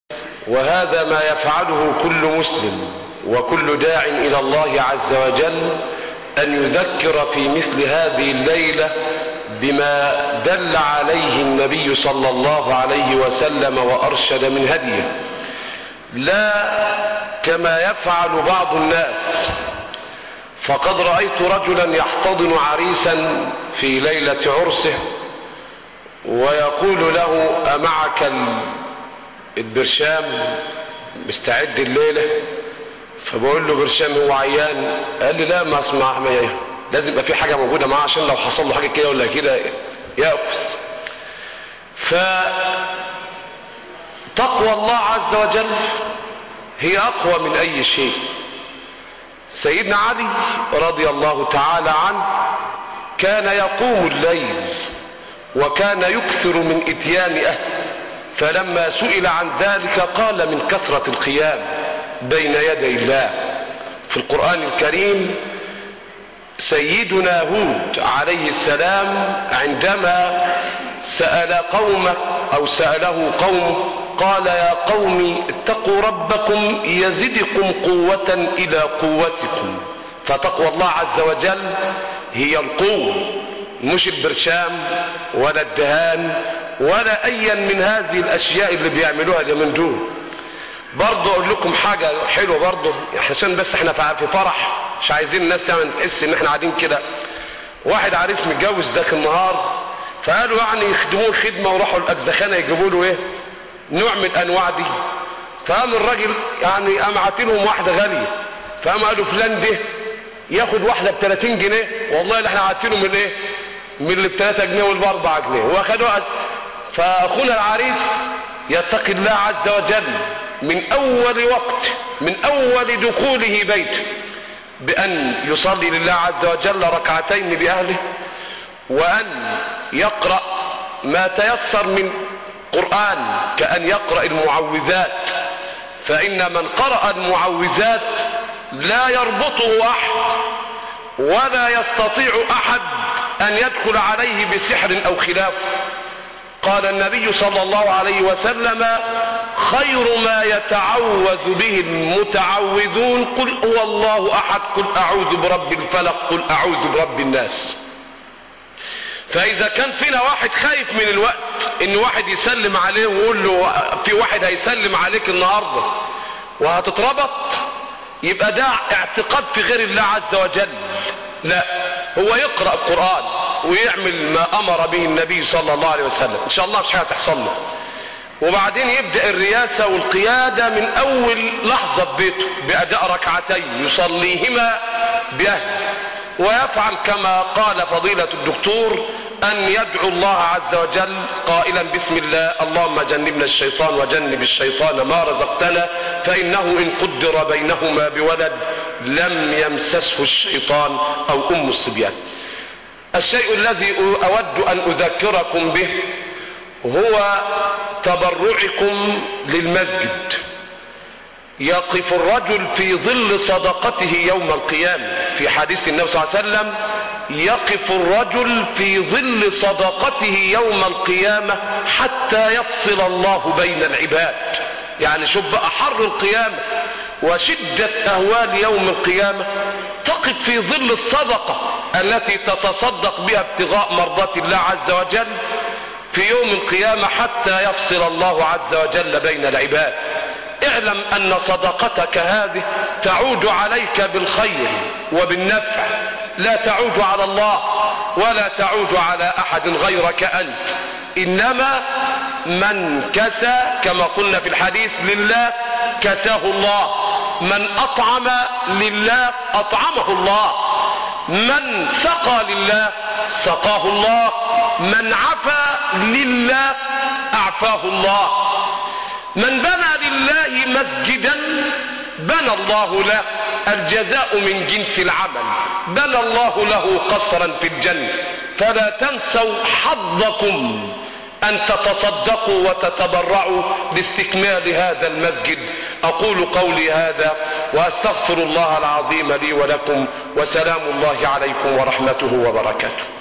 وهذا ما يفعله كل مسلم وكل داع إلى الله عز وجل، أن يذكر في مثل هذه الليلة بما دل عليه النبي صلى الله عليه وسلم وأرشد من هديه، لا كما يفعل بعض الناس. فقد رأيت رجلا يحتضن عريسا في ليلة عرسه ويقول له: أمعك البرشام مستعد الليلة؟ فبقول له: برشام هو عيان؟ قال لي: لا، ما اسمع، لازم يبقى في حاجة موجودة معاه عشان لو حصل له حاجة كده ولا كده يأكس. فتقوى الله عز وجل هي أقوى من أي شيء. سيدنا علي رضي الله تعالى عنه كان يقوم الليل وكان يكثر من إتيان أهله، فلما سئل عن ذلك قال: من كثرة القيام بين يدي الله. في القرآن الكريم سيدنا هود عليه السلام عندما سأله قومه قال: يا قوم اتقوا ربكم يزدكم قوة إلى قوتكم. فتقوى الله عز وجل هي القوة، مش البرشام ولا الدهان ولا أي من هذه الأشياء اللي بيعملوها اليومين دول. برضه أقول لكم حاجة حلوة برضه، عشان بس احنا في فرح، مش عايزين الناس تحس ان احنا قاعدين كده. واحد عريس متجوز ذاك النهار، فقالوا يعني يخدموه خدمة وراحوا الأجزخانة يجيبوا له ايه؟ نوع من انواع دي. فقام الراجل يعني قام عاطيلهم واحده غاليه، فقام قالوا: فلان ده ياخد واحده ب 30 جنيه، والله اللي احنا عاطينه من ايه؟ من اللي ب 3 جنيه واللي ب 4 جنيه، واخدوها. فاخونا العريس يتقي الله عز وجل من اول وقت، من اول دخوله بيته، بان يصلي لله عز وجل ركعتين لاهله، وان يقرا ما تيسر من قرآن، كأن يقرأ المعوذات، فإن من قرأ المعوذات لا يربطه أحد ولا يستطيع أحد أن يدخل عليه بسحر أو خلافه. قال النبي صلى الله عليه وسلم: خير ما يتعوذ به المتعوذون قل هو الله أحد، قل أعوذ برب الفلق، قل أعوذ برب الناس. فإذا كان فينا واحد خايف من الوقت إن واحد يسلم عليه ويقول له في واحد هيسلم عليك النهارده وهتتربط، يبقى ده اعتقاد في غير الله عز وجل. لا، هو يقرأ القرآن ويعمل ما أمر به النبي صلى الله عليه وسلم، إن شاء الله مش هتحصل له. وبعدين يبدأ الرياسة والقيادة من أول لحظة في بيته بأداء ركعتين يصليهما بأهله، ويفعل كما قال فضيلة الدكتور أن يدعو الله عز وجل قائلا: بسم الله اللهم جنبنا الشيطان وجنب الشيطان ما رزقتنا، فإنه إن قدر بينهما بولد لم يمسسه الشيطان أو أم الصبيان. الشيء الذي أود أن أذكركم به هو تبرعكم للمسجد. يقف الرجل في ظل صدقته يوم القيامة، في حديث النبي صلى الله عليه وسلم: يقف الرجل في ظل صدقته يوم القيامة حتى يفصل الله بين العباد. يعني شوف بقى حر القيامة وشدة أهوال يوم القيامة، تقف في ظل الصدقة التي تتصدق بها ابتغاء مرضات الله عز وجل في يوم القيامة حتى يفصل الله عز وجل بين العباد. اعلم أن صدقتك هذه تعود عليك بالخير وبالنفع، لا تعود على الله ولا تعود على أحد غيرك أنت. إنما من كسى كما قلنا في الحديث لله كساه الله، من أطعم لله أطعمه الله، من سقى لله سقاه الله، من عفا لله أعفاه الله، من بنى لله مسجدا بنى الله له، الجزاء من جنس العمل، بنى الله له قصرا في الجنة. فلا تنسوا حظكم أن تتصدقوا وتتبرعوا لاستكمال هذا المسجد. أقول قولي هذا وأستغفر الله العظيم لي ولكم، وسلام الله عليكم ورحمته وبركاته.